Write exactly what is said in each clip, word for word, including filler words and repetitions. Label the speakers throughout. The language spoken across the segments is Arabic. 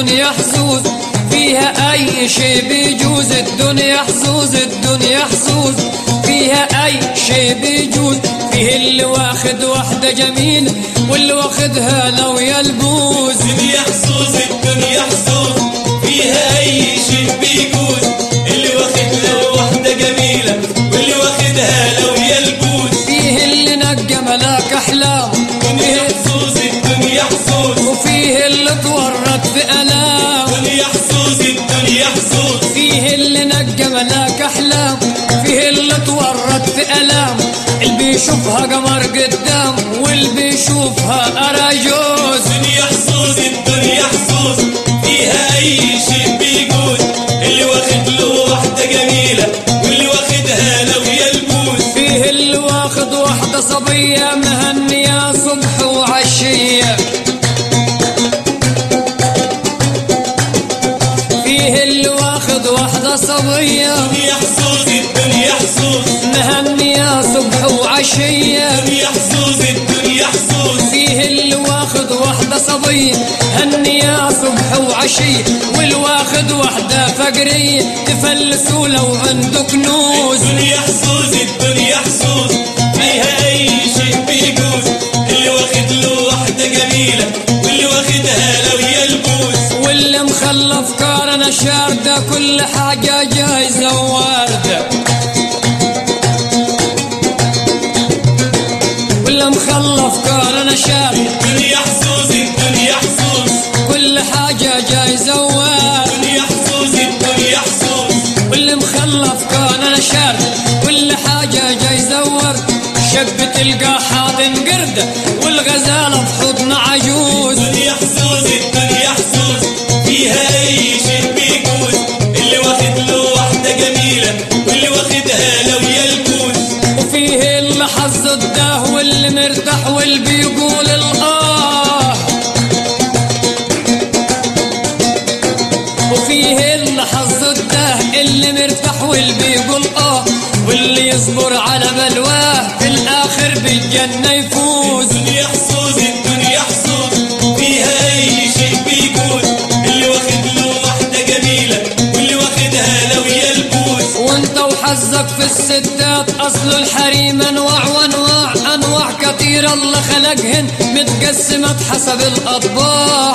Speaker 1: الدنيا حظوظ، فيها اي شي بيجوز. الدنيا حظوظ، الدنيا حظوظ، فيها اي شي بيجوز. فيه اللي واخد واحدة جميل واللي واخدها لو يلبوز.
Speaker 2: الدنيا حظوظ، الدنيا حظوظ، فيها اي شي بيجوز. اللي واخد له واحدة جميلة واللي واخدها لو يلبوز.
Speaker 1: فيه اللي نجى ملاك احلام،
Speaker 2: الدنيا حظوظ، الدنيا حظوظ،
Speaker 1: وفيه اللي اتورط في الام.
Speaker 2: الدنيا حظوظ، الدنيا حظوظ،
Speaker 1: فيه اللي نجى ملاك احلام، فيه اللي اتورط في الام. اللي بيشوفها قمر قدام واللي بيشوفها اراجوز.
Speaker 2: الدنيا حظوظ، الدنيا حظوظ، فيها اي شي بيجوز. اللي واخد له واحدة جميلة واللي واخدها لو يلبوز.
Speaker 1: فيه اللي واخد واحدة صبية مهنية صبح وعشية. فيه اللي واخد واحدة صبية
Speaker 2: الدنيا حظوظ، الدنيا حظوظ،
Speaker 1: مهنية صبح وعشية.
Speaker 2: الدنيا حظوظ، الدنيا حظوظ،
Speaker 1: فيه اللي واخد واحدة صبية هنية صبح وعشية، والواخد واحدة فقرية تفلسوا لو عنده كنوز.
Speaker 2: الدنيا حظوظ، الدنيا حظوظ، فيها اي شي بيجوز. اللي واخد له واحدة جميلة واللي واخدها لو يلبوز.
Speaker 1: واللي مخلف كارنا شاردة كل حاجة جايزة وواردة. واللي مخلف كارنا شاردة
Speaker 2: الدنيا حظوظ، الدنيا حظوظ،
Speaker 1: كل حاجة جايزة وواردة.
Speaker 2: الدنيا حظوظ، الدنيا حظوظ،
Speaker 1: واللي مخلف كارنا شاردة كل حاجة جايزة وواردة. شب تلقى حاضن قردة والغزالة في حضن عجوز.
Speaker 2: الدنيا حظوظ، الدنيا حظوظ، فيها اي شي بيجوز. اللي واخد له واحدة جميلة واللي واخدها لو يلبوز.
Speaker 1: وفيه اللي حظ الداه واللي مرتاح واللي بيقول الآه. وفيه اللي حظ الداه اللي مرتاح واللي بيقول آه. واللي يصبر على بلواه في الآخر بالجنة يفوز.
Speaker 2: الدنيا حظوظ، الدنيا حظوظ، فيها اي شي بيجوز. اللي واخد له واحدة جميلة واللي واخدها لو يلبوز.
Speaker 1: وانت وحظك في الستات اصل الحريم انواع وانواع انواع كتير الله خلقهن متقسمة حسب الاطباع.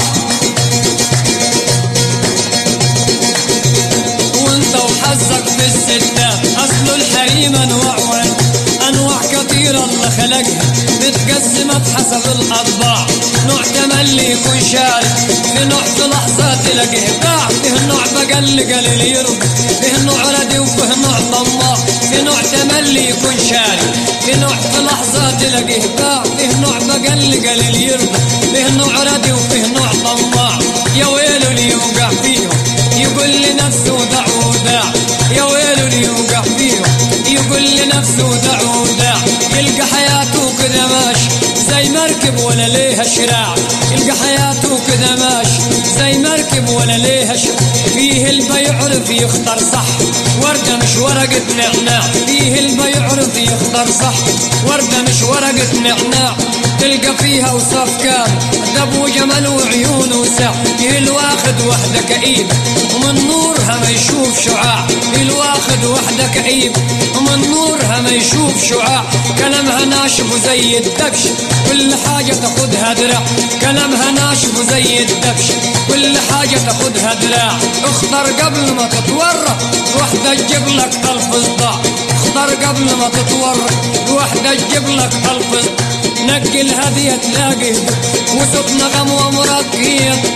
Speaker 1: وانت وحظك في الستات اصل الحريم انواع وانواع انواع كتير الله خلقها متقسمة حسب الاطباع. نوع تملي يكون شارك، في نوع في لحظة تلاقيه باع. فيه نوع بقل قليل يرضى، فيه نوع ردي وفيه نوع طماع. في نوع تملي يكون شارك، في نوع في لحظة تلاقيه باع. فيه نوع بقل قليل يرضى، فيه نوع ردي وفيه نوع طماع. يا ويله اللي يوقع فيهم يقول لنفسه دع وداع. يا ويله اللي يوقع فيهم يقول لنفسه دع وداع. يلقى حياته كذا ماشي زي مركب ولا ليها شراع. يلقى حياته كذا ماشي زي مركب ولا ليها شراع. فيه اللي بيعرف يختار صح وردة مش ورقة نعناع. فيه اللي بيعرف يختار صح وردة مش ورقة نعناع. تلقى فيها وصف كام دب وجمال وعيون وسع. فيه الواخد وحدة كئيب ومن نورها ما يشوف شعاع. فيه الواخد وحدة كئيب ومن نورها ما يشوف شعاع. كلامها ناشف وزي الدبش كل حاجة تاخدها دراع. كلامها ناشف وزي الدبش كل حاجة تاخدها دراع. اختار قبل ما تتورط وحدة تجيب لك ألف صداع. اختار قبل ما تتورط وحدة تجيب لك ألف صداع. نقي الهدية تلاقي وسط نغم ومرقية